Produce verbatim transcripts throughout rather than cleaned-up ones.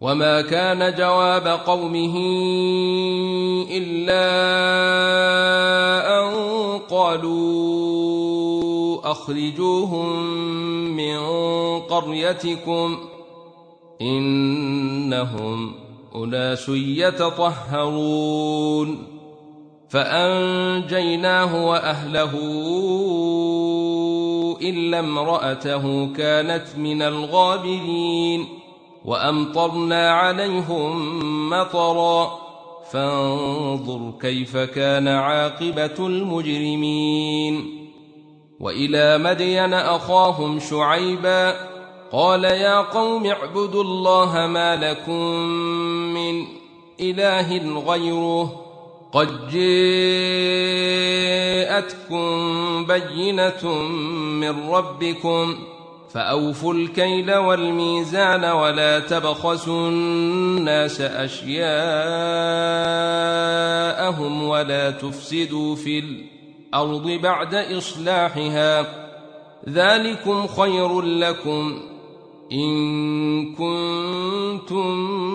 وما كان جواب قومه إلا أن قالوا أخرجوهم من قريتكم إنهم أناس يتطهرون فأنجيناه وأهله إلا امرأته كانت من الغابرين وأمطرنا عليهم مطرا فانظر كيف كان عاقبة المجرمين. وإلى مدين أخاهم شعيبا قال يا قوم اعبدوا الله ما لكم من إله غيره قد جاءتكم بينة من ربكم فأوفوا الكيل والميزان ولا تبخسوا الناس أشياءهم ولا تفسدوا في الأرض بعد إصلاحها ذلكم خير لكم إن كنتم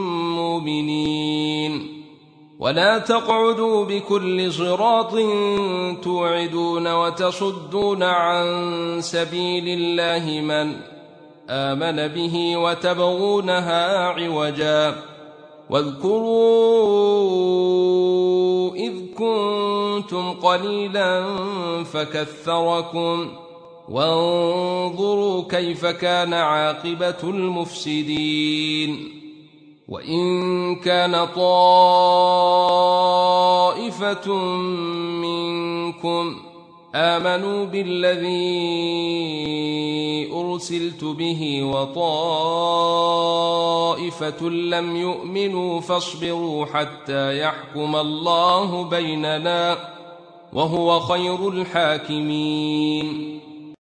مؤمنين. ولا تقعدوا بكل صراط توعدون وتصدون عن سبيل الله من آمن به وتبغونها عوجا واذكروا إذ كنتم قليلا فكثركم وانظروا كيف كان عاقبة المفسدين. وإن كان طائفة منكم آمنوا بالذي أرسلت به وطائفة لم يؤمنوا فاصبروا حتى يحكم الله بيننا وهو خير الحاكمين.